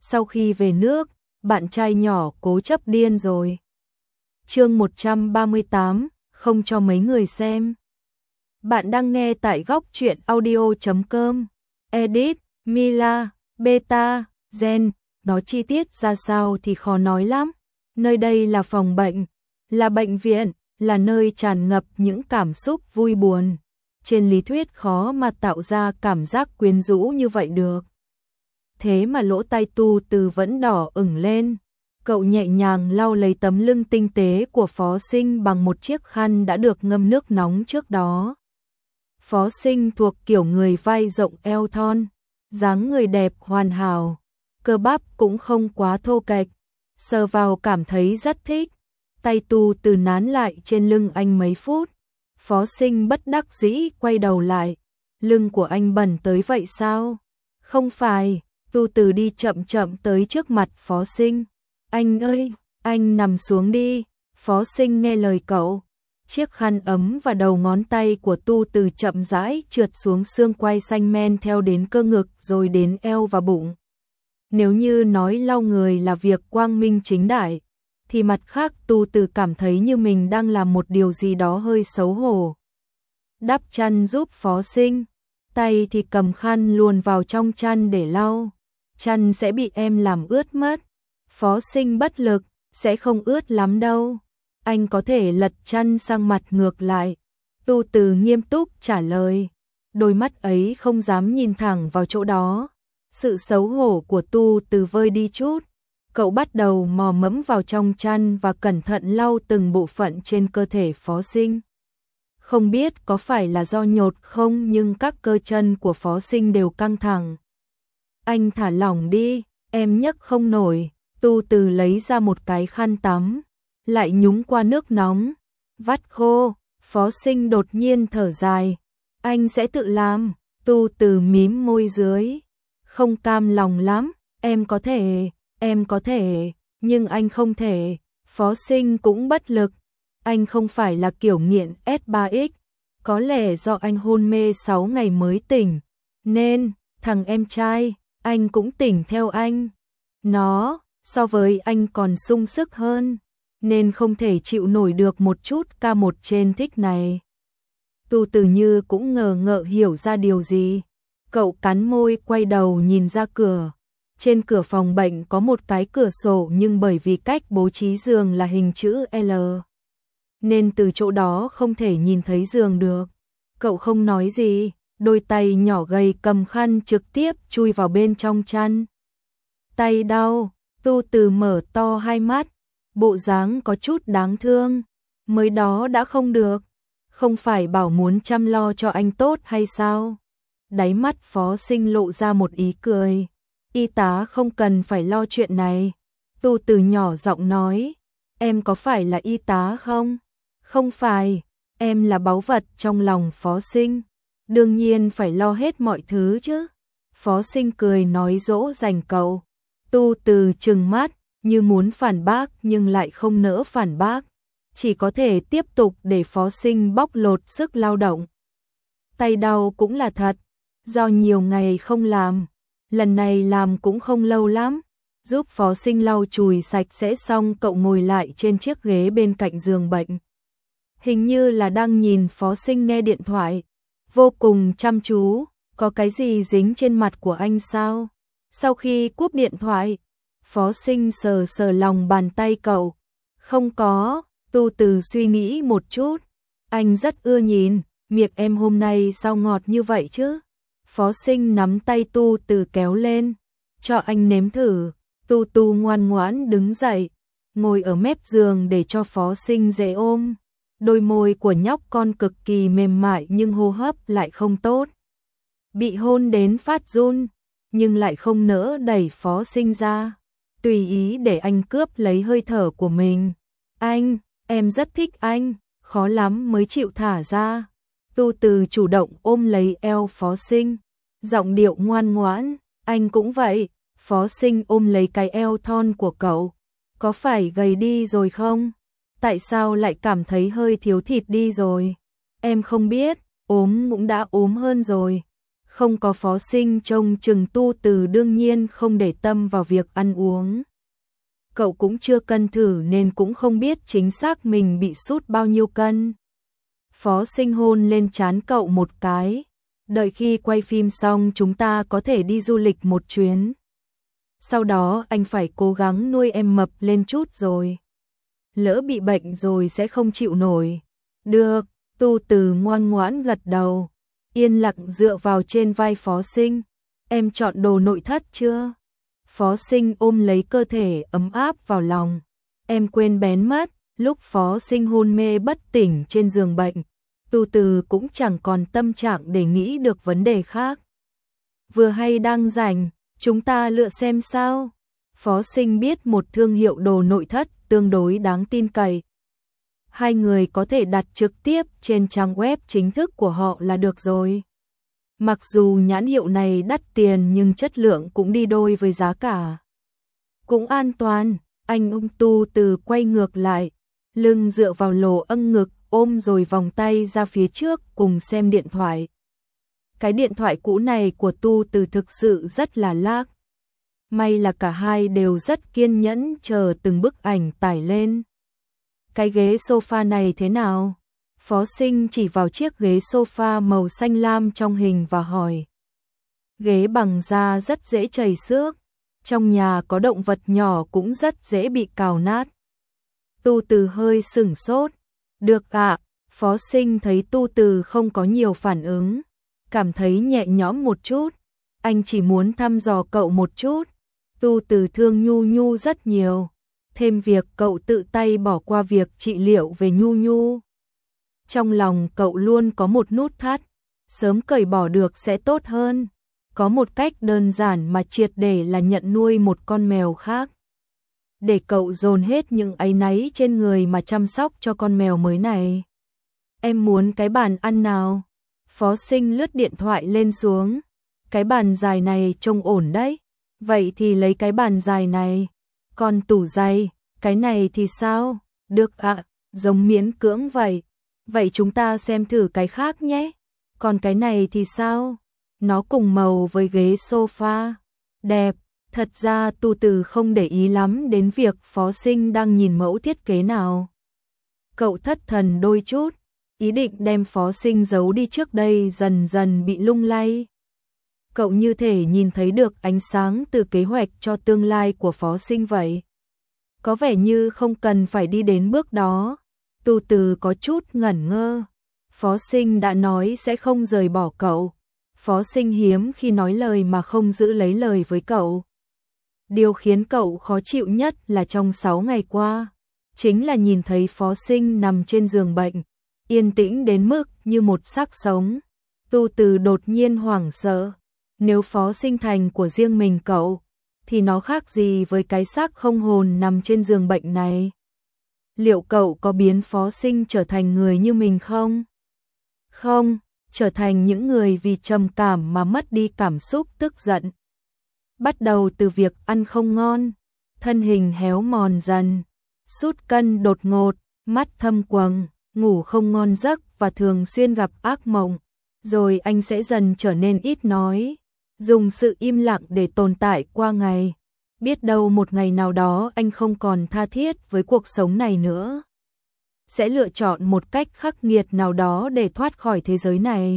sau khi về nước, bạn trai nhỏ cố chấp điên rồi. Chương 138, không cho mấy người xem. Bạn đang nghe tại góc truyện audio.com. Edit, Mila, Beta, Gen, nó chi tiết ra sao thì khó nói lắm. Nơi đây là phòng bệnh, là bệnh viện, là nơi tràn ngập những cảm xúc vui buồn. Trên lý thuyết khó mà tạo ra cảm giác quyến rũ như vậy được. Thế mà lỗ tai Tu Từ vẫn đỏ ửng lên. Cậu nhẹ nhàng lau lấy tấm lưng tinh tế của Phó Sinh bằng một chiếc khăn đã được ngâm nước nóng trước đó. Phó Sinh thuộc kiểu người vai rộng eo thon, dáng người đẹp hoàn hảo, cơ bắp cũng không quá thô kệch, sờ vào cảm thấy rất thích. Tay Tu Từ nán lại trên lưng anh mấy phút. Phó Sinh bất đắc dĩ quay đầu lại. Lưng của anh bẩn tới vậy sao? Không phải. Tu Từ đi chậm chậm tới trước mặt Phó Sinh. Anh ơi, anh nằm xuống đi. Phó Sinh nghe lời cậu. Chiếc khăn ấm và đầu ngón tay của Tu Từ chậm rãi trượt xuống xương quai xanh men theo đến cơ ngực rồi đến eo và bụng. Nếu như nói lau người là việc quang minh chính đại, thì mặt khác Tu Từ cảm thấy như mình đang làm một điều gì đó hơi xấu hổ. Đắp chăn giúp Phó Sinh, tay thì cầm khăn luồn vào trong chăn để lau. Chăn sẽ bị em làm ướt mất. Phó Sinh bất lực, sẽ không ướt lắm đâu. Anh có thể lật chăn sang mặt ngược lại. Tu Từ nghiêm túc trả lời. Đôi mắt ấy không dám nhìn thẳng vào chỗ đó. Sự xấu hổ của Tu Từ vơi đi chút. Cậu bắt đầu mò mẫm vào trong chăn và cẩn thận lau từng bộ phận trên cơ thể Phó Sinh. Không biết có phải là do nhột không nhưng các cơ chân của Phó Sinh đều căng thẳng. Anh thả lỏng đi, em nhấc không nổi. Tu Từ lấy ra một cái khăn tắm, lại nhúng qua nước nóng, vắt khô. Phó Sinh đột nhiên thở dài. Anh sẽ tự làm. Tu Từ mím môi dưới. Không cam lòng lắm, em có thể, nhưng anh không thể. Phó Sinh cũng bất lực. Anh không phải là kiểu nghiện S3X. Có lẽ do anh hôn mê 6 ngày mới tỉnh, nên thằng em trai, anh cũng tỉnh theo anh. Nó, so với anh còn sung sức hơn, nên không thể chịu nổi được một chút K1 trên thích này. Tu Từ như cũng ngờ ngợ hiểu ra điều gì. Cậu cắn môi quay đầu nhìn ra cửa. Trên cửa phòng bệnh có một cái cửa sổ nhưng bởi vì cách bố trí giường là hình chữ L, nên từ chỗ đó không thể nhìn thấy giường được. Cậu không nói gì, đôi tay nhỏ gầy cầm khăn trực tiếp chui vào bên trong chăn. Tay đau, Tu Từ mở to hai mắt, bộ dáng có chút đáng thương. Mới đó đã không được, không phải bảo muốn chăm lo cho anh tốt hay sao? Đáy mắt Phó Sinh lộ ra một ý cười. Y tá không cần phải lo chuyện này. Tu Từ nhỏ giọng nói. Em có phải là y tá không? Không phải, em là báu vật trong lòng Phó Sinh. Đương nhiên phải lo hết mọi thứ chứ. Phó Sinh cười nói dỗ dành cậu. Tu Từ trừng mắt, như muốn phản bác nhưng lại không nỡ phản bác. Chỉ có thể tiếp tục để Phó Sinh bóc lột sức lao động. Tay đau cũng là thật, do nhiều ngày không làm. Lần này làm cũng không lâu lắm. Giúp Phó Sinh lau chùi sạch sẽ xong cậu ngồi lại trên chiếc ghế bên cạnh giường bệnh. Hình như là đang nhìn Phó Sinh nghe điện thoại. Vô cùng chăm chú. Có cái gì dính trên mặt của anh sao? Sau khi cúp điện thoại, Phó Sinh sờ sờ lòng bàn tay cậu. Không có. Tu Từ suy nghĩ một chút. Anh rất ưa nhìn. Miệng em hôm nay sao ngọt như vậy chứ? Phó Sinh nắm tay Tu Từ kéo lên. Cho anh nếm thử. Tu ngoan ngoãn đứng dậy, ngồi ở mép giường để cho Phó Sinh dễ ôm. Đôi môi của nhóc con cực kỳ mềm mại nhưng hô hấp lại không tốt. Bị hôn đến phát run, nhưng lại không nỡ đẩy Phó Sinh ra. Tùy ý để anh cướp lấy hơi thở của mình. Anh, em rất thích anh, khó lắm mới chịu thả ra. Tu Từ chủ động ôm lấy eo Phó Sinh, giọng điệu ngoan ngoãn. Anh cũng vậy. Phó Sinh ôm lấy cái eo thon của cậu. Có phải gầy đi rồi không? Tại sao lại cảm thấy hơi thiếu thịt đi rồi? Em không biết, ốm cũng đã ốm hơn rồi. Không có Phó Sinh trông chừng Tu Từ đương nhiên không để tâm vào việc ăn uống. Cậu cũng chưa cân thử nên cũng không biết chính xác mình bị sút bao nhiêu cân. Phó Sinh hôn lên trán cậu một cái. Đợi khi quay phim xong chúng ta có thể đi du lịch một chuyến. Sau đó anh phải cố gắng nuôi em mập lên chút rồi. Lỡ bị bệnh rồi sẽ không chịu nổi. Được, Tu Từ ngoan ngoãn gật đầu. Yên lặng dựa vào trên vai Phó Sinh. Em chọn đồ nội thất chưa? Phó Sinh ôm lấy cơ thể ấm áp vào lòng. Em quên bén mất, lúc Phó Sinh hôn mê bất tỉnh trên giường bệnh, Tu Từ cũng chẳng còn tâm trạng để nghĩ được vấn đề khác. Vừa hay đang rảnh, chúng ta lựa xem sao. Phó Sinh biết một thương hiệu đồ nội thất tương đối đáng tin cậy. Hai người có thể đặt trực tiếp trên trang web chính thức của họ là được rồi. Mặc dù nhãn hiệu này đắt tiền nhưng chất lượng cũng đi đôi với giá cả. Cũng an toàn, anh ôm Tu Từ quay ngược lại, lưng dựa vào lỗ âng ngực, ôm rồi vòng tay ra phía trước cùng xem điện thoại. Cái điện thoại cũ này của Tu Từ thực sự rất là lag. May là cả hai đều rất kiên nhẫn chờ từng bức ảnh tải lên. Cái ghế sofa này thế nào? Phó Sinh chỉ vào chiếc ghế sofa màu xanh lam trong hình và hỏi. Ghế bằng da rất dễ trầy xước. Trong nhà có động vật nhỏ cũng rất dễ bị cào nát. Tu Từ hơi sửng sốt. Được ạ. Phó Sinh thấy Tu Từ không có nhiều phản ứng, cảm thấy nhẹ nhõm một chút. Anh chỉ muốn thăm dò cậu một chút. Tu Từ thương Nhu Nhu rất nhiều. Thêm việc cậu tự tay bỏ qua việc trị liệu về Nhu Nhu. Trong lòng cậu luôn có một nút thắt, sớm cởi bỏ được sẽ tốt hơn. Có một cách đơn giản mà triệt để là nhận nuôi một con mèo khác. Để cậu dồn hết những áy náy trên người mà chăm sóc cho con mèo mới này. Em muốn cái bàn ăn nào? Phó Sinh lướt điện thoại lên xuống. Cái bàn dài này trông ổn đấy. Vậy thì lấy cái bàn dài này. Còn tủ giày, cái này thì sao? Được ạ, giống miễn cưỡng vậy. Vậy chúng ta xem thử cái khác nhé. Còn cái này thì sao? Nó cùng màu với ghế sofa. Đẹp, thật ra Tu Từ không để ý lắm đến việc Phó Sinh đang nhìn mẫu thiết kế nào. Cậu thất thần đôi chút, ý định đem Phó Sinh giấu đi trước đây dần dần bị lung lay. Cậu như thể nhìn thấy được ánh sáng từ kế hoạch cho tương lai của Phó Sinh vậy. Có vẻ như không cần phải đi đến bước đó. Tu Từ có chút ngẩn ngơ. Phó Sinh đã nói sẽ không rời bỏ cậu. Phó Sinh hiếm khi nói lời mà không giữ lấy lời với cậu. Điều khiến cậu khó chịu nhất là trong 6 ngày qua, chính là nhìn thấy Phó Sinh nằm trên giường bệnh, yên tĩnh đến mức như một xác sống. Tu Từ đột nhiên hoảng sợ. Nếu Phó Sinh thành của riêng mình cậu, thì nó khác gì với cái xác không hồn nằm trên giường bệnh này? Liệu cậu có biến Phó Sinh trở thành người như mình không? Không, trở thành những người vì trầm cảm mà mất đi cảm xúc tức giận. Bắt đầu từ việc ăn không ngon, thân hình héo mòn dần, sút cân đột ngột, mắt thâm quầng, ngủ không ngon giấc và thường xuyên gặp ác mộng. Rồi anh sẽ dần trở nên ít nói, dùng sự im lặng để tồn tại qua ngày. Biết đâu một ngày nào đó anh không còn tha thiết với cuộc sống này nữa. Sẽ lựa chọn một cách khắc nghiệt nào đó để thoát khỏi thế giới này.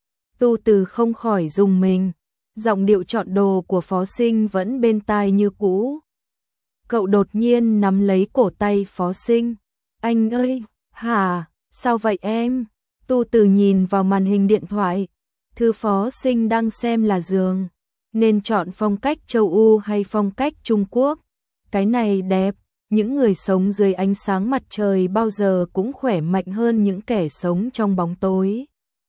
Tu Từ không khỏi rùng mình. Giọng điệu chọn đồ của Phó Sinh vẫn bên tai như cũ. Cậu đột nhiên nắm lấy cổ tay Phó Sinh. Anh ơi, hả, sao vậy em? Tu Từ nhìn vào màn hình điện thoại. Thư Phó Sinh đang xem là giường. Nên chọn phong cách châu Âu hay phong cách Trung Quốc? Cái này đẹp. Những người sống dưới ánh sáng mặt trời bao giờ cũng khỏe mạnh hơn những kẻ sống trong bóng tối.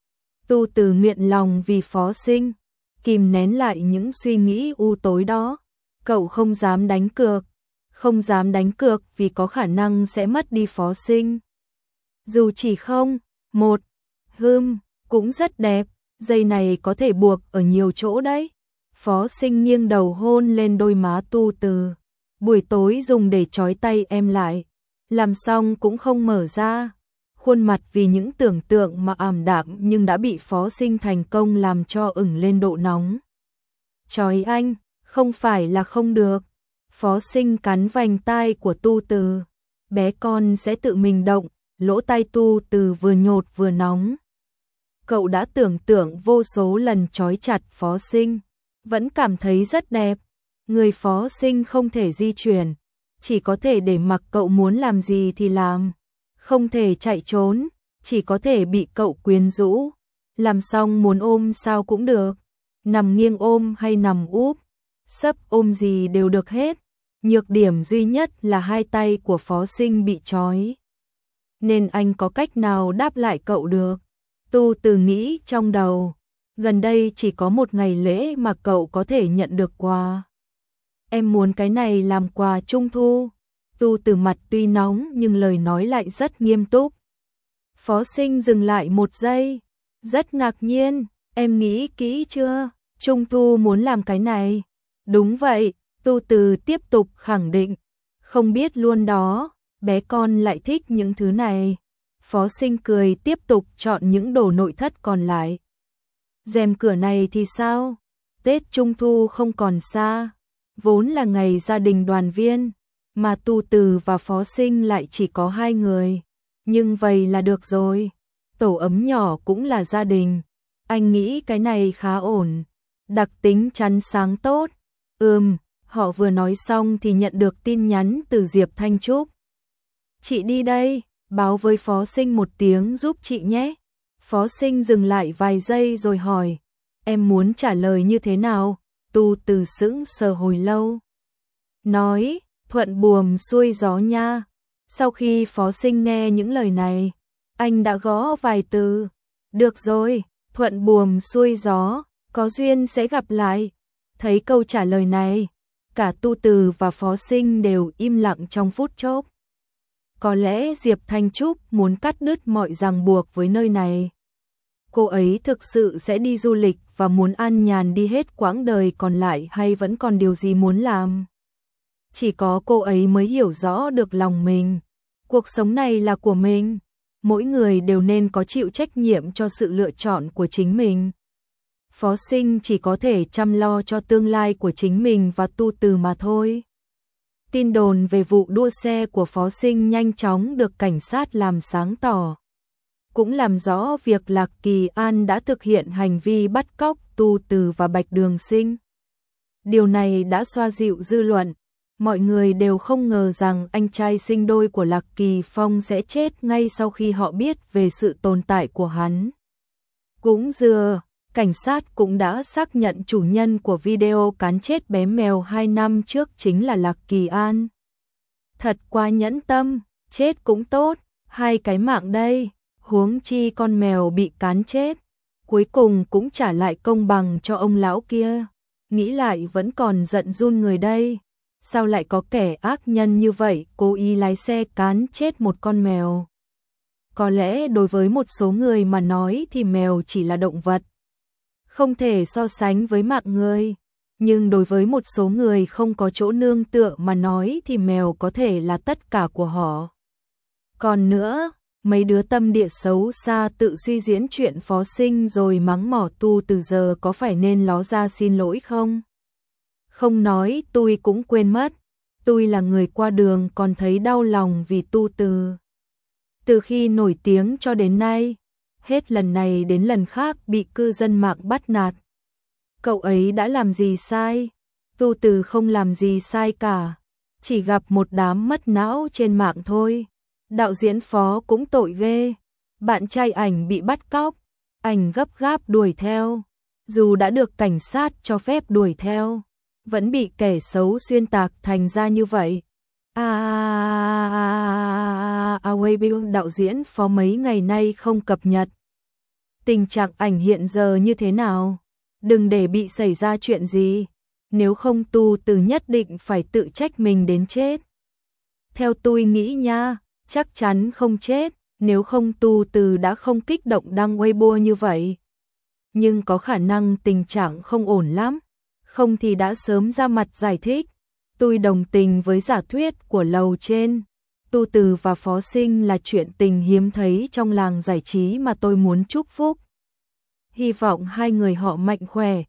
Tu Từ nguyện lòng vì Phó Sinh, kìm nén lại những suy nghĩ u tối đó. Cậu không dám đánh cược. Không dám đánh cược vì có khả năng sẽ mất đi Phó Sinh. Dù chỉ không, một, cũng rất đẹp. Dây này có thể buộc ở nhiều chỗ đấy. Phó Sinh nghiêng đầu hôn lên đôi má Tu Từ. Buổi tối dùng để trói tay em lại. Làm xong cũng không mở ra. khuôn mặt vì những tưởng tượng mà ảm đạm nhưng đã bị Phó Sinh thành công làm cho ửng lên độ nóng. Chói anh, không phải là không được. Phó Sinh cắn vành tai của Tu Từ. Bé con sẽ tự mình động, lỗ tai Tu Từ vừa nhột vừa nóng. Cậu đã tưởng tượng vô số lần trói chặt Phó Sinh, vẫn cảm thấy rất đẹp. Người Phó Sinh không thể di chuyển, chỉ có thể để mặc cậu muốn làm gì thì làm. Không thể chạy trốn, chỉ có thể bị cậu quyến rũ. Làm xong muốn ôm sao cũng được. Nằm nghiêng ôm hay nằm úp, sấp ôm gì đều được hết. Nhược điểm duy nhất là hai tay của Phó Sinh bị trói. Nên anh có cách nào đáp lại cậu được? Tu Từ nghĩ trong đầu. Gần đây chỉ có một ngày lễ mà cậu có thể nhận được quà. Em muốn cái này làm quà trung thu. Tu Từ mặt tuy nóng nhưng lời nói lại rất nghiêm túc. Phó Sinh dừng lại một giây. Rất ngạc nhiên. Em nghĩ kỹ chưa? Trung thu muốn làm cái này. Đúng vậy. Tu Từ tiếp tục khẳng định. Không biết luôn đó. Bé con lại thích những thứ này. Phó Sinh cười tiếp tục chọn những đồ nội thất còn lại. Rèm cửa này thì sao? Tết Trung thu không còn xa. Vốn là ngày gia đình đoàn viên, mà Tu Từ và Phó Sinh lại chỉ có hai người. Nhưng vậy là được rồi. Tổ ấm nhỏ cũng là gia đình. Anh nghĩ cái này khá ổn. Đặc tính chắn sáng tốt. Họ vừa nói xong thì nhận được tin nhắn từ Diệp Thanh Trúc. Chị đi đây, báo với Phó Sinh một tiếng giúp chị nhé. Phó Sinh dừng lại vài giây rồi hỏi. Em muốn trả lời như thế nào? Tu Từ sững sờ hồi lâu. Nói, thuận buồm xuôi gió nha. Sau khi Phó Sinh nghe những lời này, anh đã gõ vài từ. Được rồi, thuận buồm xuôi gió, có duyên sẽ gặp lại. Thấy câu trả lời này, cả Tu Từ và Phó Sinh đều im lặng trong phút chốc. Có lẽ Diệp Thanh Trúc muốn cắt đứt mọi ràng buộc với nơi này. Cô ấy thực sự sẽ đi du lịch và muốn an nhàn đi hết quãng đời còn lại hay vẫn còn điều gì muốn làm? Chỉ có cô ấy mới hiểu rõ được lòng mình. Cuộc sống này là của mình. Mỗi người đều nên có chịu trách nhiệm cho sự lựa chọn của chính mình. Phó Sinh chỉ có thể chăm lo cho tương lai của chính mình và Tu Từ mà thôi. Tin đồn về vụ đua xe của Phó Sinh nhanh chóng được cảnh sát làm sáng tỏ. Cũng làm rõ việc Lạc Kỳ An đã thực hiện hành vi bắt cóc Tu Từ và Bạch Đường Sinh. Điều này đã xoa dịu dư luận. Mọi người đều không ngờ rằng anh trai sinh đôi của Lạc Kỳ Phong sẽ chết ngay sau khi họ biết về sự tồn tại của hắn. Cũng cảnh sát cũng đã xác nhận chủ nhân của video cán chết bé mèo 2 năm trước chính là Lạc Kỳ An. Thật quá nhẫn tâm, chết cũng tốt, 2 cái mạng đây, huống chi con mèo bị cán chết. Cuối cùng cũng trả lại công bằng cho ông lão kia. Nghĩ lại vẫn còn giận run người đây. Sao lại có kẻ ác nhân như vậy cố ý lái xe cán chết một con mèo? Có lẽ đối với một số người mà nói thì mèo chỉ là động vật, không thể so sánh với mạng người. Nhưng đối với một số người không có chỗ nương tựa mà nói thì mèo có thể là tất cả của họ. Còn nữa, mấy đứa tâm địa xấu xa tự suy diễn chuyện Phó Sinh rồi mắng mỏ Tu Từ giờ có phải nên ló ra xin lỗi không? Không nói tôi cũng quên mất. Tôi là người qua đường còn thấy đau lòng vì Tu Từ. Từ khi nổi tiếng cho đến nay, hết lần này đến lần khác bị cư dân mạng bắt nạt. Cậu ấy đã làm gì sai? Tu Từ không làm gì sai cả, chỉ gặp một đám mất não trên mạng thôi. Đạo diễn Phó cũng tội ghê. Bạn trai ảnh bị bắt cóc, ảnh gấp gáp đuổi theo. Dù đã được cảnh sát cho phép đuổi theo, vẫn bị kẻ xấu xuyên tạc thành ra như vậy. Đạo diễn Phó mấy ngày nay không cập nhật tình trạng ảnh hiện giờ như thế nào. Đừng để bị xảy ra chuyện gì. Nếu không Tu Từ nhất định phải tự trách mình đến chết. Theo tôi nghĩ nha, chắc chắn không chết. Nếu không Tu Từ đã không kích động đăng Weibo như vậy. Nhưng có khả năng tình trạng không ổn lắm. Không thì đã sớm ra mặt giải thích. Tôi đồng tình với giả thuyết của lầu trên. Tu Từ và Phó Sinh là chuyện tình hiếm thấy trong làng giải trí mà tôi muốn chúc phúc. Hy vọng hai người họ mạnh khỏe.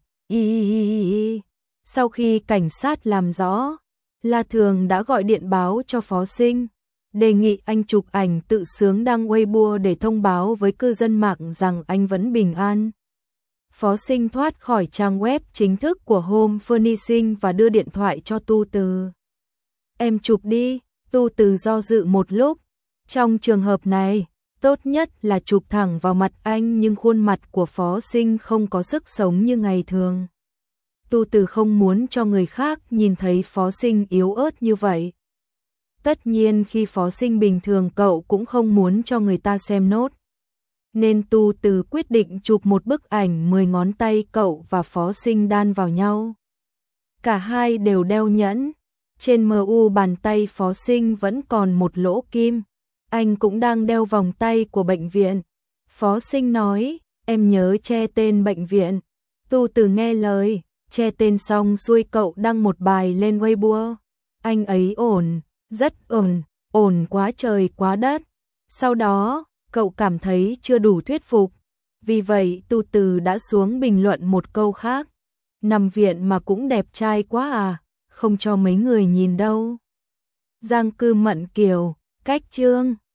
Sau khi cảnh sát làm rõ, La Thường đã gọi điện báo cho Phó Sinh, đề nghị anh chụp ảnh tự sướng đăng Weibo để thông báo với cư dân mạng rằng anh vẫn bình an. Phó Sinh thoát khỏi trang web chính thức của Home Furnishing và đưa điện thoại cho Tu Từ. Em chụp đi. Tu Từ do dự một lúc. Trong trường hợp này, tốt nhất là chụp thẳng vào mặt anh, nhưng khuôn mặt của Phó Sinh không có sức sống như ngày thường. Tu Từ không muốn cho người khác nhìn thấy Phó Sinh yếu ớt như vậy. Tất nhiên khi Phó Sinh bình thường cậu cũng không muốn cho người ta xem nốt. Nên Tu Từ quyết định chụp một bức ảnh 10 ngón tay cậu và Phó Sinh đan vào nhau. Cả hai đều đeo nhẫn. Trên mu bàn tay Phó Sinh vẫn còn một lỗ kim. Anh cũng đang đeo vòng tay của bệnh viện. Phó Sinh nói, em nhớ che tên bệnh viện. Tu Từ nghe lời, che tên xong xuôi cậu đăng một bài lên Weibo. Anh ấy ổn, rất ổn, ổn quá trời quá đất. Sau đó, cậu cảm thấy chưa đủ thuyết phục. Vì vậy Tu Từ đã xuống bình luận một câu khác. Nằm viện mà cũng đẹp trai quá à, không cho mấy người nhìn đâu. Giang Cư Mận Kiều, cách chương